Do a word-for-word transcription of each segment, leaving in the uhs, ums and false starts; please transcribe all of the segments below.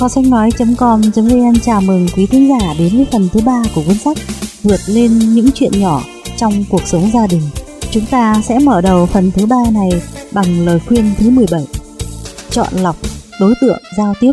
Kho sách nói chấm com chấm vn chào mừng quý thính giả đến với phần thứ ba của cuốn sách Vượt lên những chuyện nhỏ trong cuộc sống gia đình. Chúng ta sẽ mở đầu phần thứ ba này bằng lời khuyên thứ mười bảy. Chọn lọc đối tượng giao tiếp.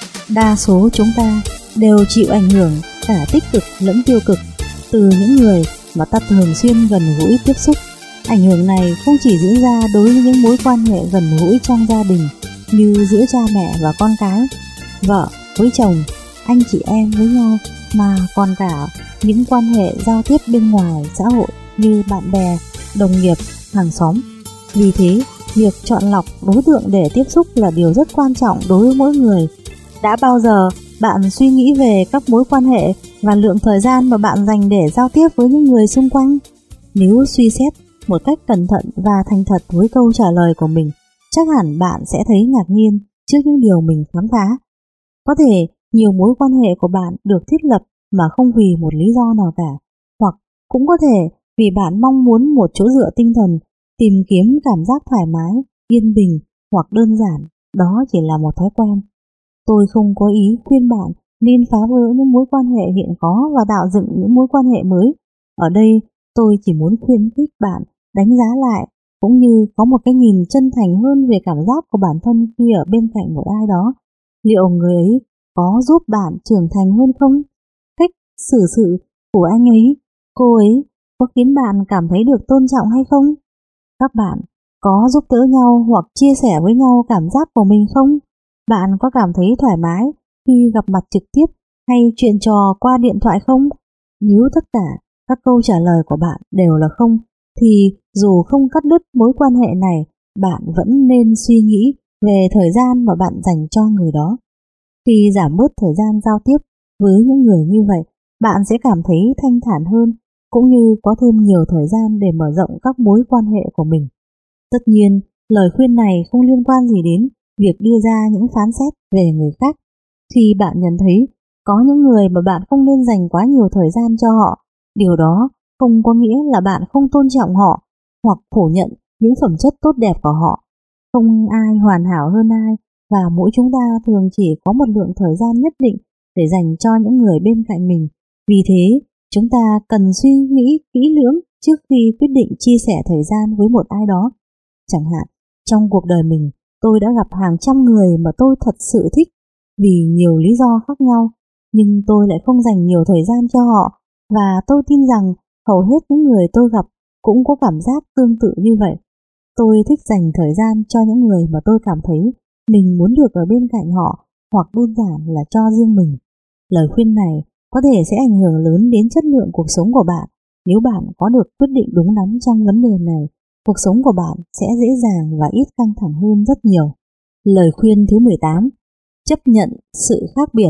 Đa số chúng ta đều chịu ảnh hưởng cả tích cực lẫn tiêu cực từ những người mà ta thường xuyên gần gũi tiếp xúc. Ảnh hưởng này không chỉ diễn ra đối với những mối quan hệ gần gũi trong gia đình như giữa cha mẹ và con cái, vợ với chồng, anh chị em với nhau, mà còn cả những quan hệ giao tiếp bên ngoài xã hội như bạn bè, đồng nghiệp, hàng xóm. Vì thế, việc chọn lọc đối tượng để tiếp xúc là điều rất quan trọng đối với mỗi người. Đã bao giờ bạn suy nghĩ về các mối quan hệ và lượng thời gian mà bạn dành để giao tiếp với những người xung quanh? Nếu suy xét một cách cẩn thận và thành thật với câu trả lời của mình, chắc hẳn bạn sẽ thấy ngạc nhiên trước những điều mình khám phá. Có thể nhiều mối quan hệ của bạn được thiết lập mà không vì một lý do nào cả, hoặc cũng có thể vì bạn mong muốn một chỗ dựa tinh thần, tìm kiếm cảm giác thoải mái, yên bình, hoặc đơn giản, đó chỉ là một thói quen. Tôi không có ý khuyên bạn nên phá vỡ những mối quan hệ hiện có và tạo dựng những mối quan hệ mới. Ở đây, tôi chỉ muốn khuyến khích bạn đánh giá lại, cũng như có một cái nhìn chân thành hơn về cảm giác của bản thân khi ở bên cạnh một ai đó. Liệu người ấy có giúp bạn trưởng thành hơn không? Cách xử sự của anh ấy, cô ấy có khiến bạn cảm thấy được tôn trọng hay không? Các bạn có giúp đỡ nhau hoặc chia sẻ với nhau cảm giác của mình không? Bạn có cảm thấy thoải mái khi gặp mặt trực tiếp hay chuyện trò qua điện thoại không? Nếu tất cả các câu trả lời của bạn đều là không, thì dù không cắt đứt mối quan hệ này, bạn vẫn nên suy nghĩ về thời gian mà bạn dành cho người đó. Khi giảm bớt thời gian giao tiếp với những người như vậy, bạn sẽ cảm thấy thanh thản hơn, cũng như có thêm nhiều thời gian để mở rộng các mối quan hệ của mình. Tất nhiên, lời khuyên này không liên quan gì đến việc đưa ra những phán xét về người khác. Khi bạn nhận thấy có những người mà bạn không nên dành quá nhiều thời gian cho họ, điều đó không có nghĩa là bạn không tôn trọng họ hoặc phủ nhận những phẩm chất tốt đẹp của họ. Không ai hoàn hảo hơn ai, và mỗi chúng ta thường chỉ có một lượng thời gian nhất định để dành cho những người bên cạnh mình. Vì thế, chúng ta cần suy nghĩ kỹ lưỡng trước khi quyết định chia sẻ thời gian với một ai đó. Chẳng hạn, trong cuộc đời mình, tôi đã gặp hàng trăm người mà tôi thật sự thích vì nhiều lý do khác nhau, nhưng tôi lại không dành nhiều thời gian cho họ, và tôi tin rằng hầu hết những người tôi gặp cũng có cảm giác tương tự như vậy. Tôi thích dành thời gian cho những người mà tôi cảm thấy mình muốn được ở bên cạnh họ, hoặc đơn giản là cho riêng mình. Lời khuyên này có thể sẽ ảnh hưởng lớn đến chất lượng cuộc sống của bạn. Nếu bạn có được quyết định đúng đắn trong vấn đề này, cuộc sống của bạn sẽ dễ dàng và ít căng thẳng hơn rất nhiều. Lời khuyên thứ mười tám. Chấp nhận sự khác biệt.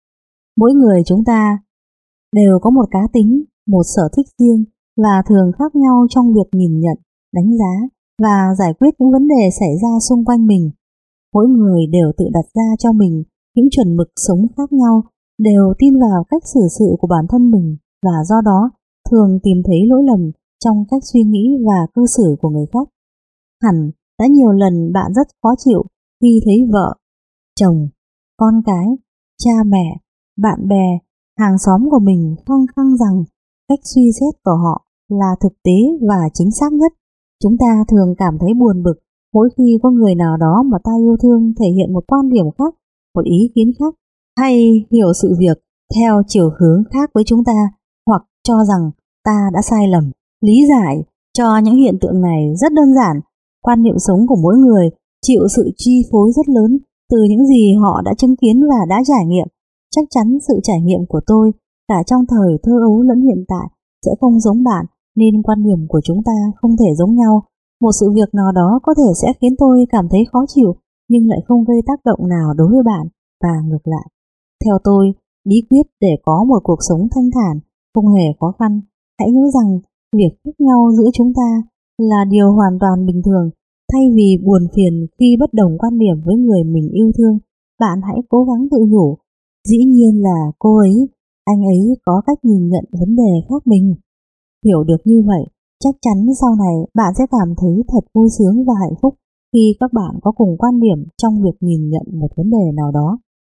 Mỗi người chúng ta đều có một cá tính, một sở thích riêng, và thường khác nhau trong việc nhìn nhận, đánh giá và giải quyết những vấn đề xảy ra xung quanh mình. Mỗi người đều tự đặt ra cho mình những chuẩn mực sống khác nhau, đều tin vào cách xử sự của bản thân mình, và do đó thường tìm thấy lỗi lầm trong cách suy nghĩ và cư xử của người khác. Hẳn đã nhiều lần bạn rất khó chịu khi thấy vợ, chồng, con cái, cha mẹ, bạn bè, hàng xóm của mình khăng khăng rằng cách suy xét của họ là thực tế và chính xác nhất. Chúng ta thường cảm thấy buồn bực mỗi khi có người nào đó mà ta yêu thương thể hiện một quan điểm khác, một ý kiến khác, hay hiểu sự việc theo chiều hướng khác với chúng ta, hoặc cho rằng ta đã sai lầm. Lý giải cho những hiện tượng này rất đơn giản. Quan niệm sống của mỗi người chịu sự chi phối rất lớn từ những gì họ đã chứng kiến và đã trải nghiệm. Chắc chắn sự trải nghiệm của tôi, cả trong thời thơ ấu lẫn hiện tại, sẽ không giống bạn, nên quan điểm của chúng ta không thể giống nhau. Một sự việc nào đó có thể sẽ khiến tôi cảm thấy khó chịu, nhưng lại không gây tác động nào đối với bạn, và ngược lại. Theo tôi, bí quyết để có một cuộc sống thanh thản không hề khó khăn. Hãy nhớ rằng việc khác nhau giữa chúng ta là điều hoàn toàn bình thường. Thay vì buồn phiền khi bất đồng quan điểm với người mình yêu thương, bạn hãy cố gắng tự nhủ, dĩ nhiên là cô ấy, anh ấy có cách nhìn nhận vấn đề khác mình. Hiểu được như vậy, chắc chắn sau này bạn sẽ cảm thấy thật vui sướng và hạnh phúc khi các bạn có cùng quan điểm trong việc nhìn nhận một vấn đề nào đó.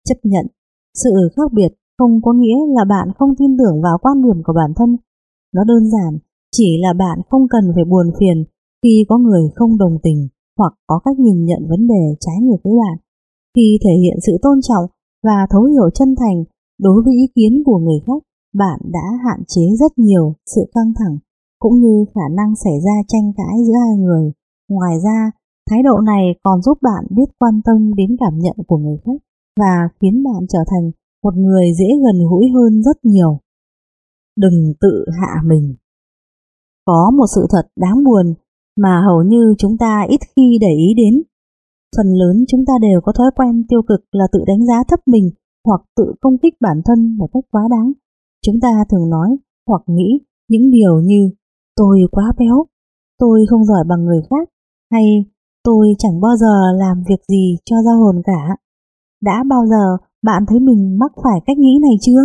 Chấp nhận sự khác biệt không có nghĩa là bạn không tin tưởng vào quan điểm của bản thân. Nó đơn giản chỉ là bạn không cần phải buồn phiền khi có người không đồng tình hoặc có cách nhìn nhận vấn đề trái ngược với bạn. Khi thể hiện sự tôn trọng và thấu hiểu chân thành đối với ý kiến của người khác, bạn đã hạn chế rất nhiều sự căng thẳng cũng như khả năng xảy ra tranh cãi giữa hai người. Ngoài ra, thái độ này còn giúp bạn biết quan tâm đến cảm nhận của người khác và khiến bạn trở thành một người dễ gần gũi hơn rất nhiều. Đừng tự hạ mình. Có một sự thật đáng buồn mà hầu như chúng ta ít khi để ý đến. Phần lớn chúng ta đều có thói quen tiêu cực là tự đánh giá thấp mình hoặc tự công kích bản thân một cách quá đáng. Chúng ta thường nói hoặc nghĩ những điều như tôi quá béo, tôi không giỏi bằng người khác, hay tôi chẳng bao giờ làm việc gì cho ra hồn cả. Đã bao giờ bạn thấy mình mắc phải cách nghĩ này chưa?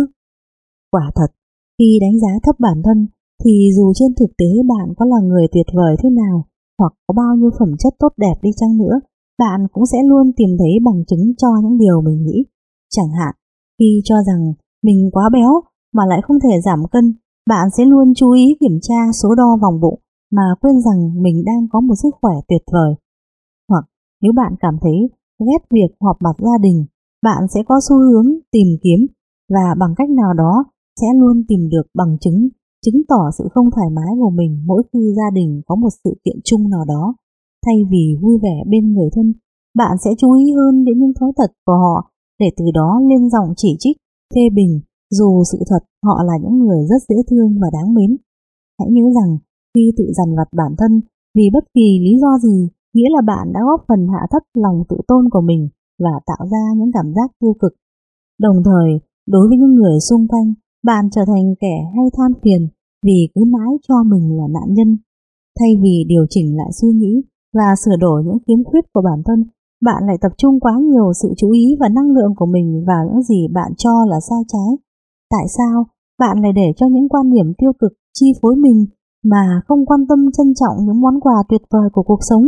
Quả thật, khi đánh giá thấp bản thân thì dù trên thực tế bạn có là người tuyệt vời thế nào hoặc có bao nhiêu phẩm chất tốt đẹp đi chăng nữa, bạn cũng sẽ luôn tìm thấy bằng chứng cho những điều mình nghĩ. Chẳng hạn, khi cho rằng mình quá béo mà lại không thể giảm cân, bạn sẽ luôn chú ý kiểm tra số đo vòng bụng mà quên rằng mình đang có một sức khỏe tuyệt vời. Hoặc nếu bạn cảm thấy ghét việc họp mặt gia đình, bạn sẽ có xu hướng tìm kiếm và bằng cách nào đó sẽ luôn tìm được bằng chứng chứng tỏ sự không thoải mái của mình mỗi khi gia đình có một sự kiện chung nào đó. Thay vì vui vẻ bên người thân, bạn sẽ chú ý hơn đến những thói tật của họ để từ đó lên giọng chỉ trích, phê bình, dù sự thật họ là những người rất dễ thương và đáng mến. Hãy nhớ rằng khi tự dằn vặt bản thân vì bất kỳ lý do gì, nghĩa là bạn đã góp phần hạ thấp lòng tự tôn của mình và tạo ra những cảm giác tiêu cực. Đồng thời, đối với những người xung quanh, bạn trở thành kẻ hay than phiền vì cứ mãi cho mình là nạn nhân. Thay vì điều chỉnh lại suy nghĩ và sửa đổi những khiếm khuyết của bản thân, bạn lại tập trung quá nhiều sự chú ý và năng lượng của mình vào những gì bạn cho là sai trái. Tại sao bạn lại để cho những quan điểm tiêu cực chi phối mình mà không quan tâm trân trọng những món quà tuyệt vời của cuộc sống?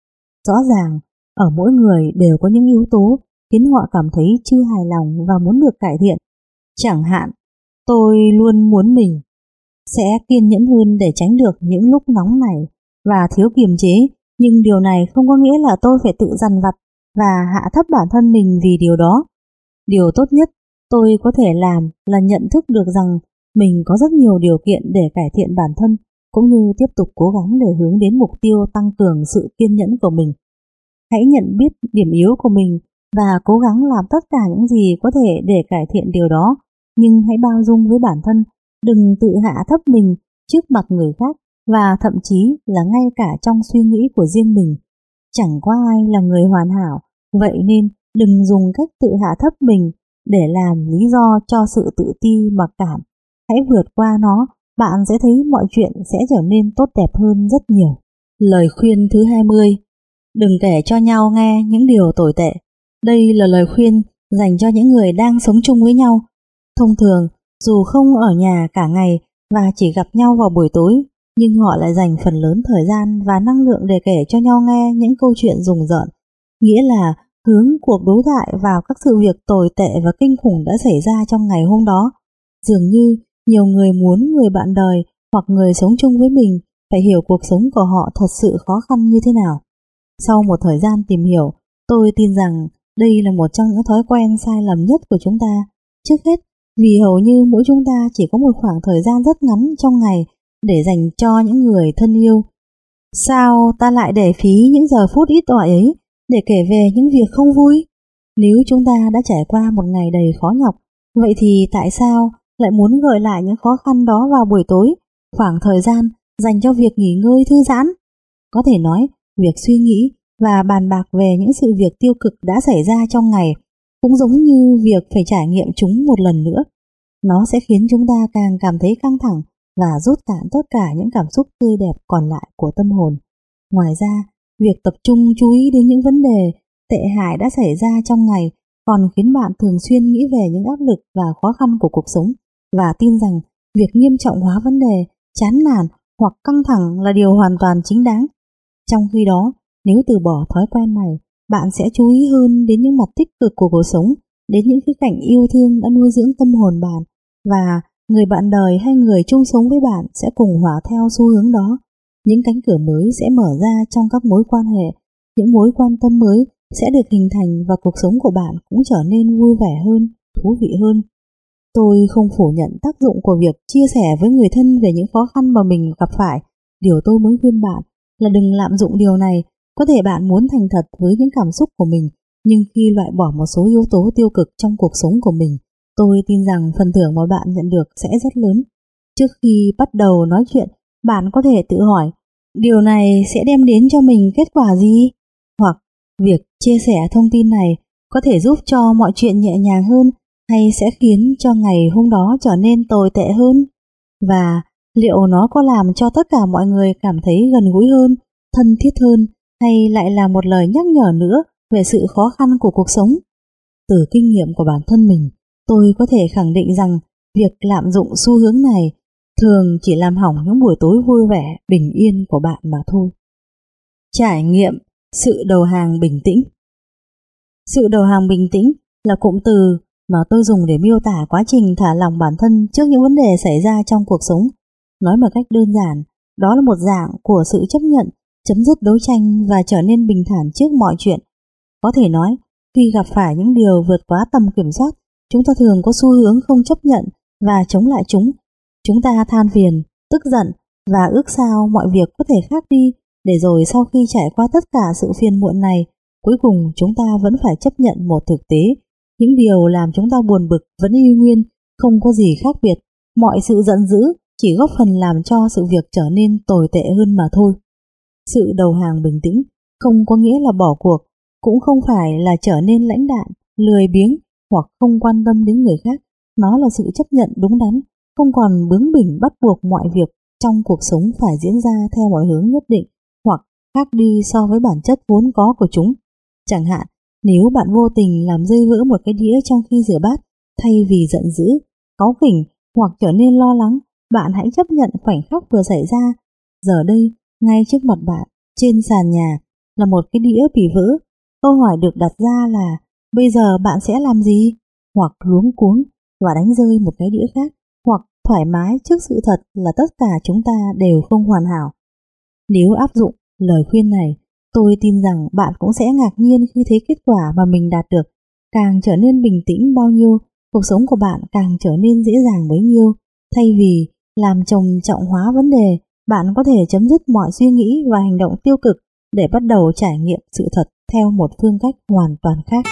Rõ ràng, ở mỗi người đều có những yếu tố khiến họ cảm thấy chưa hài lòng và muốn được cải thiện. Chẳng hạn, tôi luôn muốn mình sẽ kiên nhẫn hơn để tránh được những lúc nóng này và thiếu kiềm chế, nhưng điều này không có nghĩa là tôi phải tự dằn vặt và hạ thấp bản thân mình vì điều đó. Điều tốt nhất tôi có thể làm là nhận thức được rằng mình có rất nhiều điều kiện để cải thiện bản thân, cũng như tiếp tục cố gắng để hướng đến mục tiêu tăng cường sự kiên nhẫn của mình. Hãy nhận biết điểm yếu của mình và cố gắng làm tất cả những gì có thể để cải thiện điều đó, nhưng hãy bao dung với bản thân, đừng tự hạ thấp mình trước mặt người khác và thậm chí là ngay cả trong suy nghĩ của riêng mình. Chẳng có ai là người hoàn hảo, vậy nên đừng dùng cách tự hạ thấp mình để làm lý do cho sự tự ti mặc cảm. Hãy vượt qua nó, bạn sẽ thấy mọi chuyện sẽ trở nên tốt đẹp hơn rất nhiều. Lời khuyên thứ hai mươi. Đừng kể cho nhau nghe những điều tồi tệ. Đây là lời khuyên dành cho những người đang sống chung với nhau. Thông thường, dù không ở nhà cả ngày và chỉ gặp nhau vào buổi tối, nhưng họ lại dành phần lớn thời gian và năng lượng để kể cho nhau nghe những câu chuyện rùng rợn, nghĩa là hướng cuộc đối thoại vào các sự việc tồi tệ và kinh khủng đã xảy ra trong ngày hôm đó. Dường như nhiều người muốn người bạn đời hoặc người sống chung với mình phải hiểu cuộc sống của họ thật sự khó khăn như thế nào. Sau một thời gian tìm hiểu, tôi tin rằng đây là một trong những thói quen sai lầm nhất của chúng ta. Trước hết, vì hầu như mỗi chúng ta chỉ có một khoảng thời gian rất ngắn trong ngày để dành cho những người thân yêu. Sao ta lại để phí những giờ phút ít ỏi ấy để kể về những việc không vui? Nếu chúng ta đã trải qua một ngày đầy khó nhọc, vậy thì tại sao lại muốn gợi lại những khó khăn đó vào buổi tối, khoảng thời gian dành cho việc nghỉ ngơi thư giãn? Có thể nói, việc suy nghĩ và bàn bạc về những sự việc tiêu cực đã xảy ra trong ngày cũng giống như việc phải trải nghiệm chúng một lần nữa. Nó sẽ khiến chúng ta càng cảm thấy căng thẳng và rút cạn tất cả những cảm xúc tươi đẹp còn lại của tâm hồn. Ngoài ra, việc tập trung chú ý đến những vấn đề tệ hại đã xảy ra trong ngày còn khiến bạn thường xuyên nghĩ về những áp lực và khó khăn của cuộc sống và tin rằng việc nghiêm trọng hóa vấn đề, chán nản hoặc căng thẳng là điều hoàn toàn chính đáng. Trong khi đó, nếu từ bỏ thói quen này, bạn sẽ chú ý hơn đến những mặt tích cực của cuộc sống đến những khía cạnh yêu thương đã nuôi dưỡng tâm hồn bạn, và người bạn đời hay người chung sống với bạn sẽ cùng hòa theo xu hướng đó. Những cánh cửa mới sẽ mở ra trong các mối quan hệ, những mối quan tâm mới sẽ được hình thành và cuộc sống của bạn cũng trở nên vui vẻ hơn, thú vị hơn. Tôi không phủ nhận tác dụng của việc chia sẻ với người thân về những khó khăn mà mình gặp phải. Điều tôi muốn khuyên bạn là đừng lạm dụng điều này. Có thể bạn muốn thành thật với những cảm xúc của mình, nhưng khi loại bỏ một số yếu tố tiêu cực trong cuộc sống của mình, tôi tin rằng phần thưởng mà bạn nhận được sẽ rất lớn. Trước khi bắt đầu nói chuyện, bạn có thể tự hỏi, điều này sẽ đem đến cho mình kết quả gì? Hoặc việc chia sẻ thông tin này có thể giúp cho mọi chuyện nhẹ nhàng hơn, hay sẽ khiến cho ngày hôm đó trở nên tồi tệ hơn? Và liệu nó có làm cho tất cả mọi người cảm thấy gần gũi hơn, thân thiết hơn, hay lại là một lời nhắc nhở nữa về sự khó khăn của cuộc sống? Từ kinh nghiệm của bản thân mình, tôi có thể khẳng định rằng việc lạm dụng xu hướng này thường chỉ làm hỏng những buổi tối vui vẻ, bình yên của bạn mà thôi. Trải nghiệm sự đầu hàng bình tĩnh. Sự đầu hàng bình tĩnh là cụm từ mà tôi dùng để miêu tả quá trình thả lỏng bản thân trước những vấn đề xảy ra trong cuộc sống. Nói một cách đơn giản, đó là một dạng của sự chấp nhận, chấm dứt đấu tranh và trở nên bình thản trước mọi chuyện. Có thể nói, khi gặp phải những điều vượt quá tầm kiểm soát, chúng ta thường có xu hướng không chấp nhận và chống lại chúng. Chúng ta than phiền, tức giận và ước sao mọi việc có thể khác đi, để rồi sau khi trải qua tất cả sự phiền muộn này, cuối cùng chúng ta vẫn phải chấp nhận một thực tế. Những điều làm chúng ta buồn bực vẫn y nguyên, không có gì khác biệt. Mọi sự giận dữ chỉ góp phần làm cho sự việc trở nên tồi tệ hơn mà thôi. Sự đầu hàng bình tĩnh không có nghĩa là bỏ cuộc, cũng không phải là trở nên lãnh đạm, lười biếng hoặc không quan tâm đến người khác. Nó là sự chấp nhận đúng đắn, không còn bướng bỉnh bắt buộc mọi việc trong cuộc sống phải diễn ra theo mọi hướng nhất định hoặc khác đi so với bản chất vốn có của chúng. Chẳng hạn, nếu bạn vô tình làm rơi vỡ một cái đĩa trong khi rửa bát, thay vì giận dữ, cáu kỉnh hoặc trở nên lo lắng, bạn hãy chấp nhận khoảnh khắc vừa xảy ra. Giờ đây, ngay trước mặt bạn, trên sàn nhà, là một cái đĩa bị vỡ. Câu hỏi được đặt ra là, bây giờ bạn sẽ làm gì? Hoặc luống cuống và đánh rơi một cái đĩa khác, hoặc thoải mái trước sự thật là tất cả chúng ta đều không hoàn hảo. Nếu áp dụng lời khuyên này, tôi tin rằng bạn cũng sẽ ngạc nhiên khi thấy kết quả mà mình đạt được. Càng trở nên bình tĩnh bao nhiêu, cuộc sống của bạn càng trở nên dễ dàng bấy nhiêu. Thay vì làm chồng trọng hóa vấn đề, bạn có thể chấm dứt mọi suy nghĩ và hành động tiêu cực để bắt đầu trải nghiệm sự thật theo một phương cách hoàn toàn khác.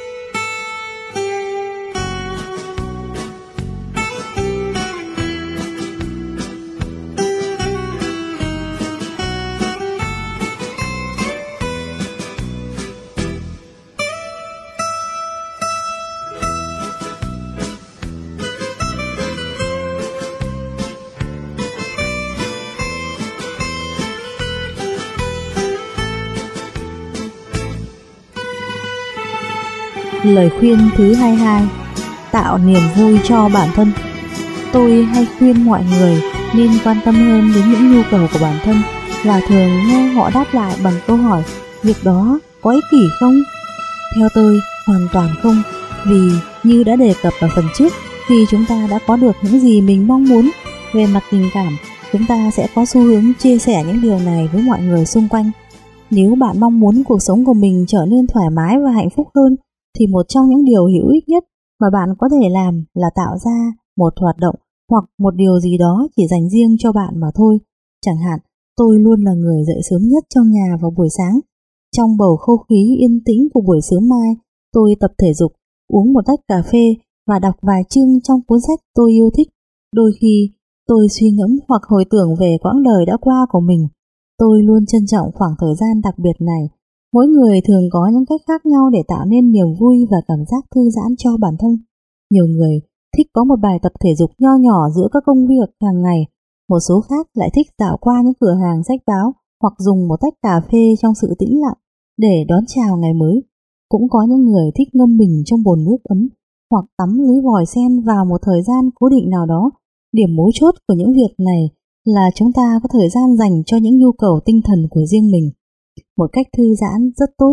Lời khuyên thứ hai mươi hai, tạo niềm vui cho bản thân. Tôi hay khuyên mọi người nên quan tâm hơn đến những nhu cầu của bản thân, và thường nghe họ đáp lại bằng câu hỏi, việc đó có ích kỷ không? Theo tôi, hoàn toàn không, vì như đã đề cập ở phần trước, khi chúng ta đã có được những gì mình mong muốn về mặt tình cảm, chúng ta sẽ có xu hướng chia sẻ những điều này với mọi người xung quanh. Nếu bạn mong muốn cuộc sống của mình trở nên thoải mái và hạnh phúc hơn, thì một trong những điều hữu ích nhất mà bạn có thể làm là tạo ra một hoạt động hoặc một điều gì đó chỉ dành riêng cho bạn mà thôi. Chẳng hạn, tôi luôn là người dậy sớm nhất trong nhà vào buổi sáng. Trong bầu không khí yên tĩnh của buổi sớm mai, tôi tập thể dục, uống một tách cà phê và đọc vài chương trong cuốn sách tôi yêu thích. Đôi khi, tôi suy ngẫm hoặc hồi tưởng về quãng đời đã qua của mình. Tôi luôn trân trọng khoảng thời gian đặc biệt này. Mỗi người thường có những cách khác nhau để tạo nên niềm vui và cảm giác thư giãn cho bản thân. Nhiều người thích có một bài tập thể dục nho nhỏ giữa các công việc hàng ngày. Một số khác lại thích dạo qua những cửa hàng sách báo hoặc dùng một tách cà phê trong sự tĩnh lặng để đón chào ngày mới. Cũng có những người thích ngâm mình trong bồn nước ấm hoặc tắm dưới vòi sen vào một thời gian cố định nào đó. Điểm mấu chốt của những việc này là chúng ta có thời gian dành cho những nhu cầu tinh thần của riêng mình. Một cách thư giãn rất tốt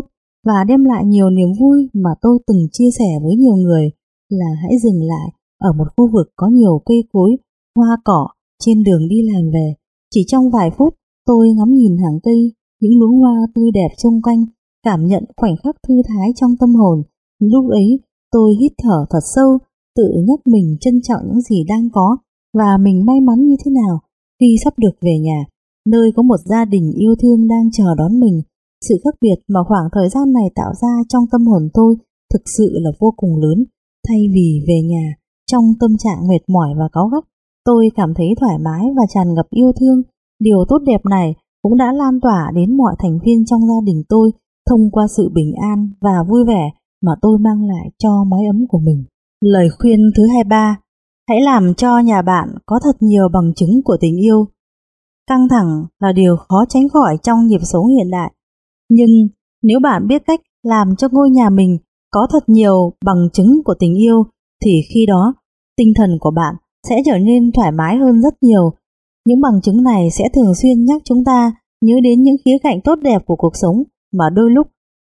và đem lại nhiều niềm vui mà tôi từng chia sẻ với nhiều người là hãy dừng lại ở một khu vực có nhiều cây cối, hoa cỏ trên đường đi làm về. Chỉ trong vài phút, tôi ngắm nhìn hàng cây, những luống hoa tươi đẹp xung quanh, cảm nhận khoảnh khắc thư thái trong tâm hồn. Lúc ấy, tôi hít thở thật sâu, tự nhắc mình trân trọng những gì đang có và mình may mắn như thế nào khi sắp được về nhà, nơi có một gia đình yêu thương đang chờ đón mình. Sự khác biệt mà khoảng thời gian này tạo ra trong tâm hồn tôi thực sự là vô cùng lớn. Thay vì về nhà trong tâm trạng mệt mỏi và cáu gắt, tôi cảm thấy thoải mái và tràn ngập yêu thương. Điều tốt đẹp này cũng đã lan tỏa đến mọi thành viên trong gia đình tôi thông qua sự bình an và vui vẻ mà tôi mang lại cho mái ấm của mình. Lời khuyên thứ hai mươi ba: hãy làm cho nhà bạn có thật nhiều bằng chứng của tình yêu. Căng thẳng là điều khó tránh khỏi trong nhịp sống hiện đại. Nhưng nếu bạn biết cách làm cho ngôi nhà mình có thật nhiều bằng chứng của tình yêu, thì khi đó tinh thần của bạn sẽ trở nên thoải mái hơn rất nhiều. Những bằng chứng này sẽ thường xuyên nhắc chúng ta nhớ đến những khía cạnh tốt đẹp của cuộc sống mà đôi lúc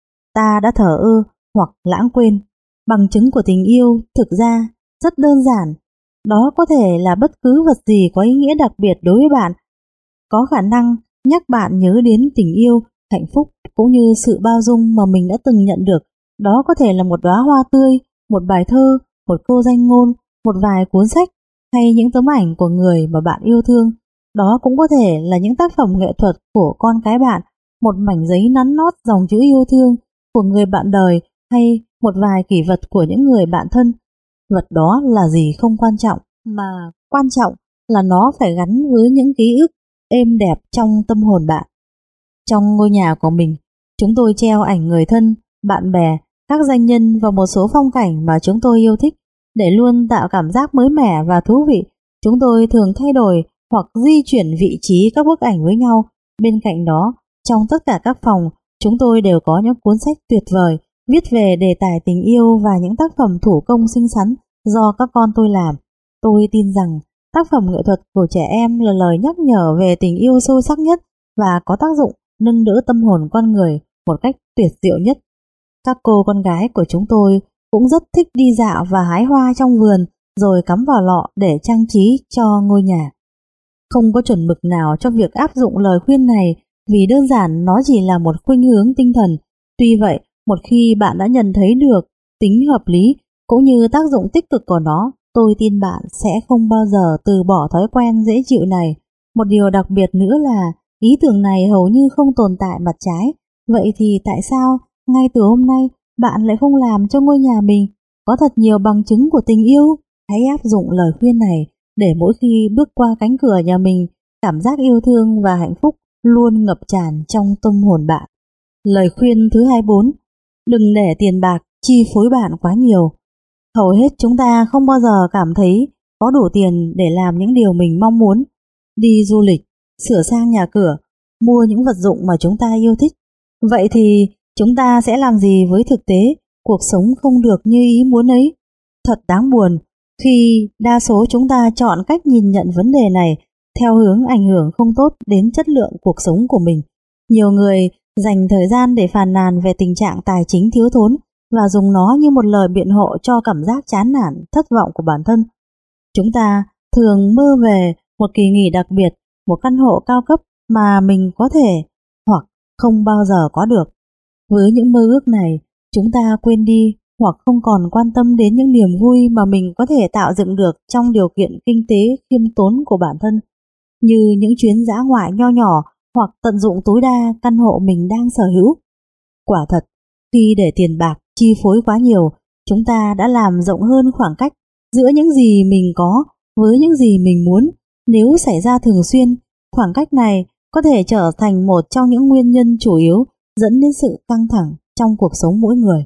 ta đã thờ ơ hoặc lãng quên. Bằng chứng của tình yêu thực ra rất đơn giản. Đó có thể là bất cứ vật gì có ý nghĩa đặc biệt đối với bạn, có khả năng nhắc bạn nhớ đến tình yêu, hạnh phúc cũng như sự bao dung mà mình đã từng nhận được. Đó có thể là một đóa hoa tươi, một bài thơ, một câu danh ngôn, một vài cuốn sách hay những tấm ảnh của người mà bạn yêu thương. Đó cũng có thể là những tác phẩm nghệ thuật của con cái bạn, một mảnh giấy nắn nót dòng chữ yêu thương của người bạn đời hay một vài kỷ vật của những người bạn thân. Vật đó là gì không quan trọng, mà quan trọng là nó phải gắn với những ký ức êm đẹp trong tâm hồn bạn. Trong ngôi nhà của mình, chúng tôi treo ảnh người thân, bạn bè, các danh nhân và một số phong cảnh mà chúng tôi yêu thích. Để luôn tạo cảm giác mới mẻ và thú vị, chúng tôi thường thay đổi hoặc di chuyển vị trí các bức ảnh với nhau. Bên cạnh đó, trong tất cả các phòng, chúng tôi đều có những cuốn sách tuyệt vời viết về đề tài tình yêu và những tác phẩm thủ công xinh xắn do các con tôi làm. Tôi tin rằng tác phẩm nghệ thuật của trẻ em là lời nhắc nhở về tình yêu sâu sắc nhất và có tác dụng nâng đỡ tâm hồn con người một cách tuyệt diệu nhất. Các cô con gái của chúng tôi cũng rất thích đi dạo và hái hoa trong vườn rồi cắm vào lọ để trang trí cho ngôi nhà. Không có chuẩn mực nào cho việc áp dụng lời khuyên này vì đơn giản nó chỉ là một khuynh hướng tinh thần. Tuy vậy, một khi bạn đã nhận thấy được tính hợp lý cũng như tác dụng tích cực của nó, tôi tin bạn sẽ không bao giờ từ bỏ thói quen dễ chịu này. Một điều đặc biệt nữa là ý tưởng này hầu như không tồn tại mặt trái. Vậy thì tại sao ngay từ hôm nay bạn lại không làm cho ngôi nhà mình có thật nhiều bằng chứng của tình yêu? Hãy áp dụng lời khuyên này để mỗi khi bước qua cánh cửa nhà mình, cảm giác yêu thương và hạnh phúc luôn ngập tràn trong tâm hồn bạn. Lời khuyên thứ hai mươi bốn: đừng để tiền bạc chi phối bạn quá nhiều. Hầu hết chúng ta không bao giờ cảm thấy có đủ tiền để làm những điều mình mong muốn. Đi du lịch, sửa sang nhà cửa, mua những vật dụng mà chúng ta yêu thích. Vậy thì chúng ta sẽ làm gì với thực tế cuộc sống không được như ý muốn ấy? Thật đáng buồn khi đa số chúng ta chọn cách nhìn nhận vấn đề này theo hướng ảnh hưởng không tốt đến chất lượng cuộc sống của mình. Nhiều người dành thời gian để phàn nàn về tình trạng tài chính thiếu thốn và dùng nó như một lời biện hộ cho cảm giác chán nản, thất vọng của bản thân. Chúng ta thường mơ về một kỳ nghỉ đặc biệt, một căn hộ cao cấp mà mình có thể hoặc không bao giờ có được. Với những mơ ước này, chúng ta quên đi hoặc không còn quan tâm đến những niềm vui mà mình có thể tạo dựng được trong điều kiện kinh tế khiêm tốn của bản thân, như những chuyến dã ngoại nho nhỏ hoặc tận dụng tối đa căn hộ mình đang sở hữu. Quả thật, khi để tiền bạc chi phối quá nhiều, chúng ta đã làm rộng hơn khoảng cách giữa những gì mình có với những gì mình muốn. Nếu xảy ra thường xuyên, khoảng cách này có thể trở thành một trong những nguyên nhân chủ yếu dẫn đến sự căng thẳng trong cuộc sống mỗi người.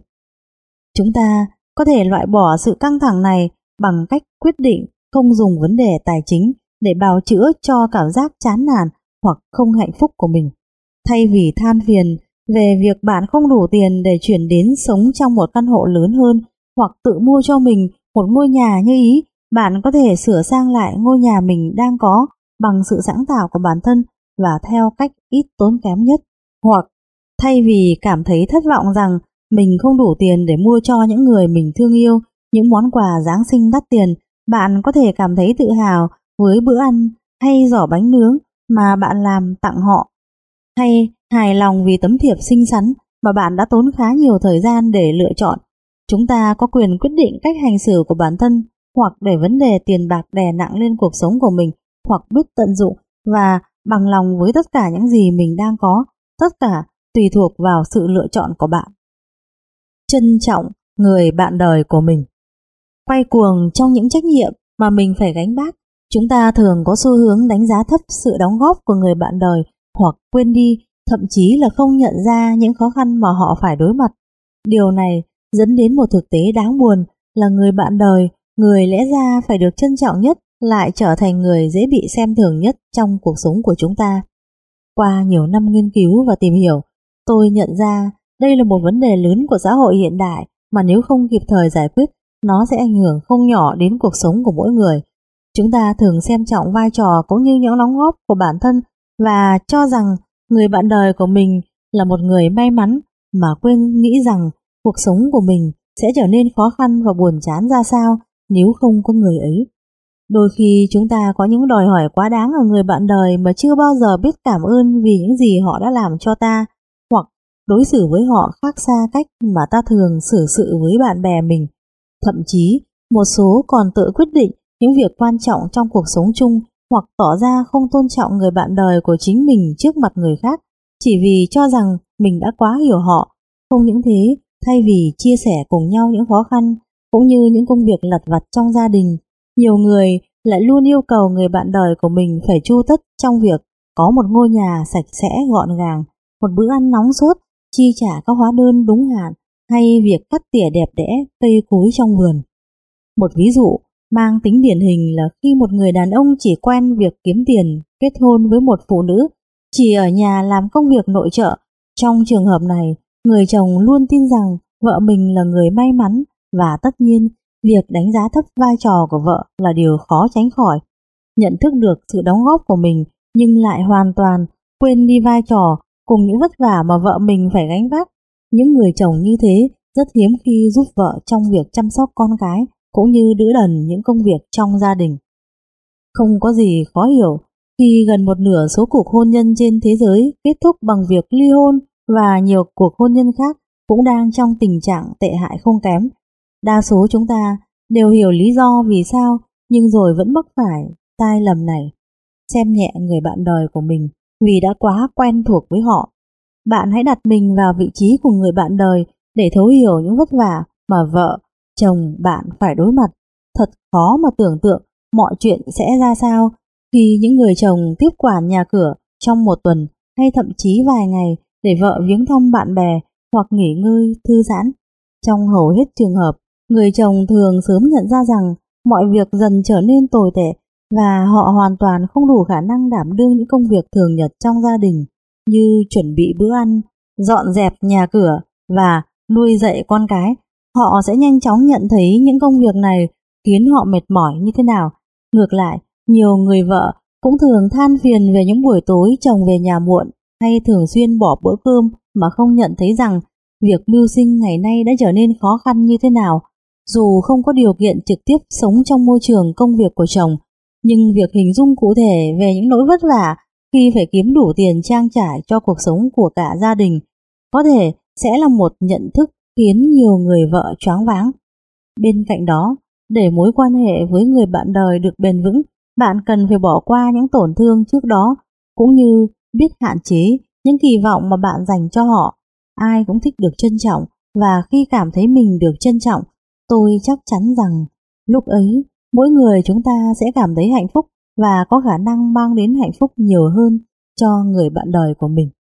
Chúng ta có thể loại bỏ sự căng thẳng này bằng cách quyết định không dùng vấn đề tài chính để bào chữa cho cảm giác chán nản hoặc không hạnh phúc của mình. Thay vì than phiền về việc bạn không đủ tiền để chuyển đến sống trong một căn hộ lớn hơn hoặc tự mua cho mình một ngôi nhà như ý, bạn có thể sửa sang lại ngôi nhà mình đang có bằng sự sáng tạo của bản thân và theo cách ít tốn kém nhất. Hoặc Thay vì cảm thấy thất vọng rằng mình không đủ tiền để mua cho những người mình thương yêu những món quà Giáng sinh đắt tiền, bạn có thể cảm thấy tự hào với bữa ăn hay giỏ bánh nướng mà bạn làm tặng họ, hay hài lòng vì tấm thiệp xinh xắn mà bạn đã tốn khá nhiều thời gian để lựa chọn. Chúng ta có quyền quyết định cách hành xử của bản thân, hoặc để vấn đề tiền bạc đè nặng lên cuộc sống của mình, hoặc biết tận dụng và bằng lòng với tất cả những gì mình đang có. Tất cả tùy thuộc vào sự lựa chọn của bạn. Trân trọng người bạn đời của mình. Quay cuồng trong những trách nhiệm mà mình phải gánh vác, chúng ta thường có xu hướng đánh giá thấp sự đóng góp của người bạn đời, hoặc quên đi, thậm chí là không nhận ra những khó khăn mà họ phải đối mặt. Điều này dẫn đến một thực tế đáng buồn là người bạn đời, người lẽ ra phải được trân trọng nhất, lại trở thành người dễ bị xem thường nhất trong cuộc sống của chúng ta. Qua nhiều năm nghiên cứu và tìm hiểu, tôi nhận ra đây là một vấn đề lớn của xã hội hiện đại mà nếu không kịp thời giải quyết, nó sẽ ảnh hưởng không nhỏ đến cuộc sống của mỗi người. Chúng ta thường xem trọng vai trò cũng như những đóng góp của bản thân và cho rằng người bạn đời của mình là một người may mắn, mà quên nghĩ rằng cuộc sống của mình sẽ trở nên khó khăn và buồn chán ra sao nếu không có người ấy. Đôi khi chúng ta có những đòi hỏi quá đáng ở người bạn đời mà chưa bao giờ biết cảm ơn vì những gì họ đã làm cho ta, hoặc đối xử với họ khác xa cách mà ta thường xử sự với bạn bè mình. Thậm chí, một số còn tự quyết định những việc quan trọng trong cuộc sống chung, hoặc tỏ ra không tôn trọng người bạn đời của chính mình trước mặt người khác, chỉ vì cho rằng mình đã quá hiểu họ. Không những thế, thay vì chia sẻ cùng nhau những khó khăn, cũng như những công việc lặt vặt trong gia đình, nhiều người lại luôn yêu cầu người bạn đời của mình phải chu tất trong việc có một ngôi nhà sạch sẽ gọn gàng, một bữa ăn nóng sốt, chi trả các hóa đơn đúng hạn, hay việc cắt tỉa đẹp đẽ cây cối trong vườn. Một ví dụ mang tính điển hình là khi một người đàn ông chỉ quen việc kiếm tiền, kết hôn với một phụ nữ chỉ ở nhà làm công việc nội trợ. Trong trường hợp này, người chồng luôn tin rằng vợ mình là người may mắn, và tất nhiên việc đánh giá thấp vai trò của vợ là điều khó tránh khỏi. Nhận thức được sự đóng góp của mình nhưng lại hoàn toàn quên đi vai trò cùng những vất vả mà vợ mình phải gánh vác. Những người chồng như thế rất hiếm khi giúp vợ trong việc chăm sóc con cái, cũng như đỡ đần những công việc trong gia đình. Không có gì khó hiểu khi gần một nửa số cuộc hôn nhân trên thế giới kết thúc bằng việc ly hôn, và nhiều cuộc hôn nhân khác cũng đang trong tình trạng tệ hại không kém. Đa số chúng ta đều hiểu lý do vì sao, nhưng rồi vẫn mắc phải sai lầm này: xem nhẹ người bạn đời của mình vì đã quá quen thuộc với họ. Bạn hãy đặt mình vào vị trí của người bạn đời để thấu hiểu những vất vả mà vợ, chồng bạn phải đối mặt. Thật khó mà tưởng tượng mọi chuyện sẽ ra sao khi những người chồng tiếp quản nhà cửa trong một tuần hay thậm chí vài ngày để vợ viếng thăm bạn bè hoặc nghỉ ngơi thư giãn. Trong hầu hết trường hợp, người chồng thường sớm nhận ra rằng mọi việc dần trở nên tồi tệ và họ hoàn toàn không đủ khả năng đảm đương những công việc thường nhật trong gia đình, như chuẩn bị bữa ăn, dọn dẹp nhà cửa và nuôi dạy con cái. Họ sẽ nhanh chóng nhận thấy những công việc này khiến họ mệt mỏi như thế nào. Ngược lại, nhiều người vợ cũng thường than phiền về những buổi tối chồng về nhà muộn, hay thường xuyên bỏ bữa cơm mà không nhận thấy rằng việc mưu sinh ngày nay đã trở nên khó khăn như thế nào. Dù không có điều kiện trực tiếp sống trong môi trường công việc của chồng, nhưng việc hình dung cụ thể về những nỗi vất vả khi phải kiếm đủ tiền trang trải cho cuộc sống của cả gia đình có thể sẽ là một nhận thức khiến nhiều người vợ choáng váng. Bên cạnh đó, để mối quan hệ với người bạn đời được bền vững, bạn cần phải bỏ qua những tổn thương trước đó, cũng như biết hạn chế những kỳ vọng mà bạn dành cho họ. Ai cũng thích được trân trọng, và khi cảm thấy mình được trân trọng, tôi chắc chắn rằng lúc ấy mỗi người chúng ta sẽ cảm thấy hạnh phúc và có khả năng mang đến hạnh phúc nhiều hơn cho người bạn đời của mình.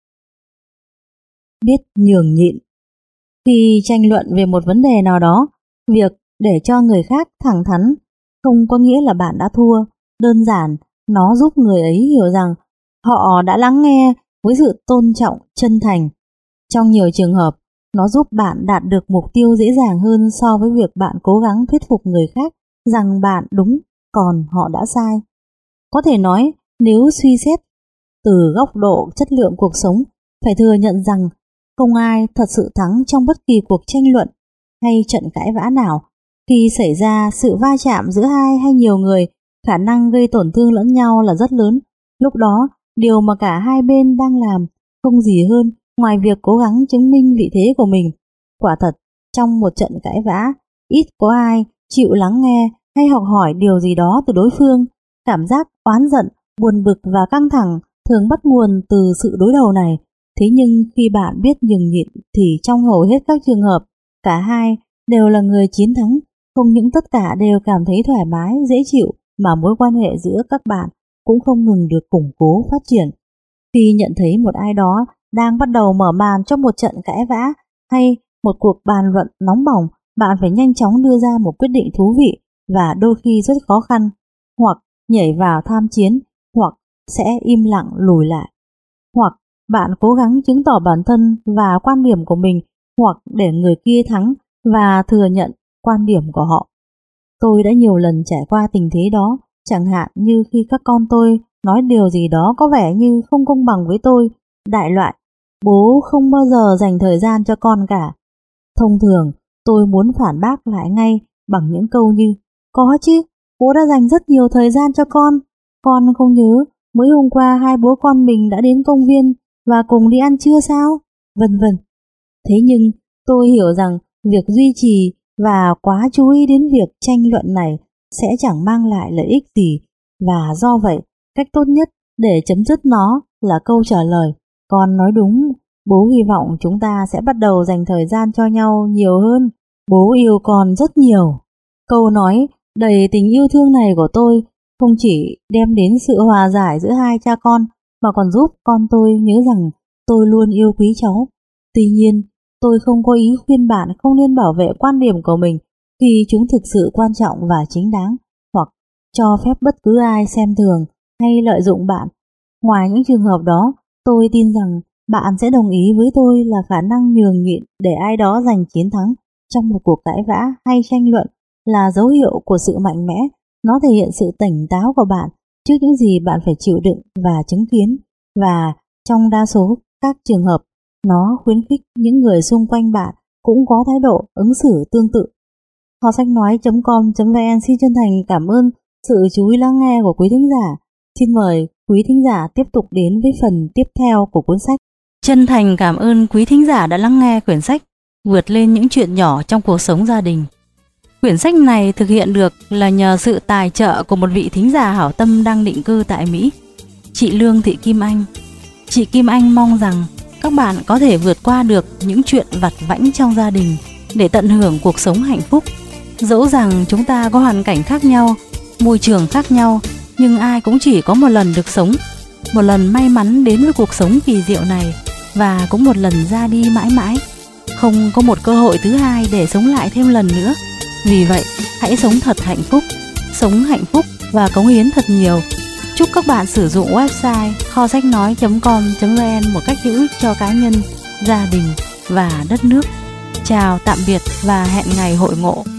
Biết nhường nhịn. Khi tranh luận về một vấn đề nào đó, việc để cho người khác thẳng thắn không có nghĩa là bạn đã thua. Đơn giản, nó giúp người ấy hiểu rằng họ đã lắng nghe với sự tôn trọng, chân thành. Trong nhiều trường hợp, nó giúp bạn đạt được mục tiêu dễ dàng hơn so với việc bạn cố gắng thuyết phục người khác rằng bạn đúng, còn họ đã sai. Có thể nói, nếu suy xét từ góc độ chất lượng cuộc sống, phải thừa nhận rằng Không ai thật sự thắng trong bất kỳ cuộc tranh luận hay trận cãi vã nào. Khi xảy ra sự va chạm giữa hai hay nhiều người, khả năng gây tổn thương lẫn nhau là rất lớn. Lúc đó, điều mà cả hai bên đang làm không gì hơn ngoài việc cố gắng chứng minh vị thế của mình. Quả thật, trong một trận cãi vã, ít có ai chịu lắng nghe hay học hỏi điều gì đó từ đối phương. Cảm giác oán giận, buồn bực và căng thẳng thường bắt nguồn từ sự đối đầu này. Thế nhưng khi bạn biết nhường nhịn thì trong hầu hết các trường hợp, cả hai đều là người chiến thắng. Không những tất cả đều cảm thấy thoải mái, dễ chịu, mà mối quan hệ giữa các bạn cũng không ngừng được củng cố, phát triển. Khi nhận thấy một ai đó đang bắt đầu mở màn cho một trận cãi vã hay một cuộc bàn luận nóng bỏng, bạn phải nhanh chóng đưa ra một quyết định thú vị và đôi khi rất khó khăn, hoặc nhảy vào tham chiến, hoặc sẽ im lặng lùi lại, hoặc bạn cố gắng chứng tỏ bản thân và quan điểm của mình, hoặc để người kia thắng và thừa nhận quan điểm của họ. Tôi đã nhiều lần trải qua tình thế đó, chẳng hạn như khi các con tôi nói điều gì đó có vẻ như không công bằng với tôi, đại loại, bố không bao giờ dành thời gian cho con cả. Thông thường, tôi muốn phản bác lại ngay bằng những câu như, có chứ, bố đã dành rất nhiều thời gian cho con, con không nhớ, mới hôm qua hai bố con mình đã đến công viên và cùng đi ăn trưa sao, vân vân. Thế nhưng, tôi hiểu rằng việc duy trì và quá chú ý đến việc tranh luận này sẽ chẳng mang lại lợi ích gì, và do vậy, cách tốt nhất để chấm dứt nó là câu trả lời, con nói đúng, bố hy vọng chúng ta sẽ bắt đầu dành thời gian cho nhau nhiều hơn, bố yêu con rất nhiều. Câu nói đầy tình yêu thương này của tôi không chỉ đem đến sự hòa giải giữa hai cha con, mà còn giúp con tôi nhớ rằng tôi luôn yêu quý cháu. Tuy nhiên, tôi không có ý khuyên bạn không nên bảo vệ quan điểm của mình khi chúng thực sự quan trọng và chính đáng, hoặc cho phép bất cứ ai xem thường hay lợi dụng bạn. Ngoài những trường hợp đó, tôi tin rằng bạn sẽ đồng ý với tôi là khả năng nhường nhịn để ai đó giành chiến thắng trong một cuộc cãi vã hay tranh luận là dấu hiệu của sự mạnh mẽ. Nó thể hiện sự tỉnh táo của bạn trước những gì bạn phải chịu đựng và chứng kiến, và trong đa số các trường hợp, nó khuyến khích những người xung quanh bạn cũng có thái độ ứng xử tương tự. Kho sách nói chấm com chấm vn xin chân thành cảm ơn sự chú ý lắng nghe của quý thính giả. Xin mời quý thính giả tiếp tục đến với phần tiếp theo của cuốn sách. Chân thành cảm ơn quý thính giả đã lắng nghe quyển sách Vượt lên những chuyện nhỏ trong cuộc sống gia đình. Quyển sách này thực hiện được là nhờ sự tài trợ của một vị thính giả hảo tâm đang định cư tại Mỹ, chị Lương Thị Kim Anh. Chị Kim Anh mong rằng các bạn có thể vượt qua được những chuyện vặt vãnh trong gia đình để tận hưởng cuộc sống hạnh phúc. Dẫu rằng chúng ta có hoàn cảnh khác nhau, môi trường khác nhau, nhưng ai cũng chỉ có một lần được sống, một lần may mắn đến với cuộc sống kỳ diệu này, và cũng một lần ra đi mãi mãi. Không có một cơ hội thứ hai để sống lại thêm lần nữa. Vì vậy, hãy sống thật hạnh phúc, sống hạnh phúc và cống hiến thật nhiều. Chúc các bạn sử dụng website kho sách nói chấm com chấm vn một cách hữu ích cho cá nhân, gia đình và đất nước. Chào tạm biệt và hẹn ngày hội ngộ.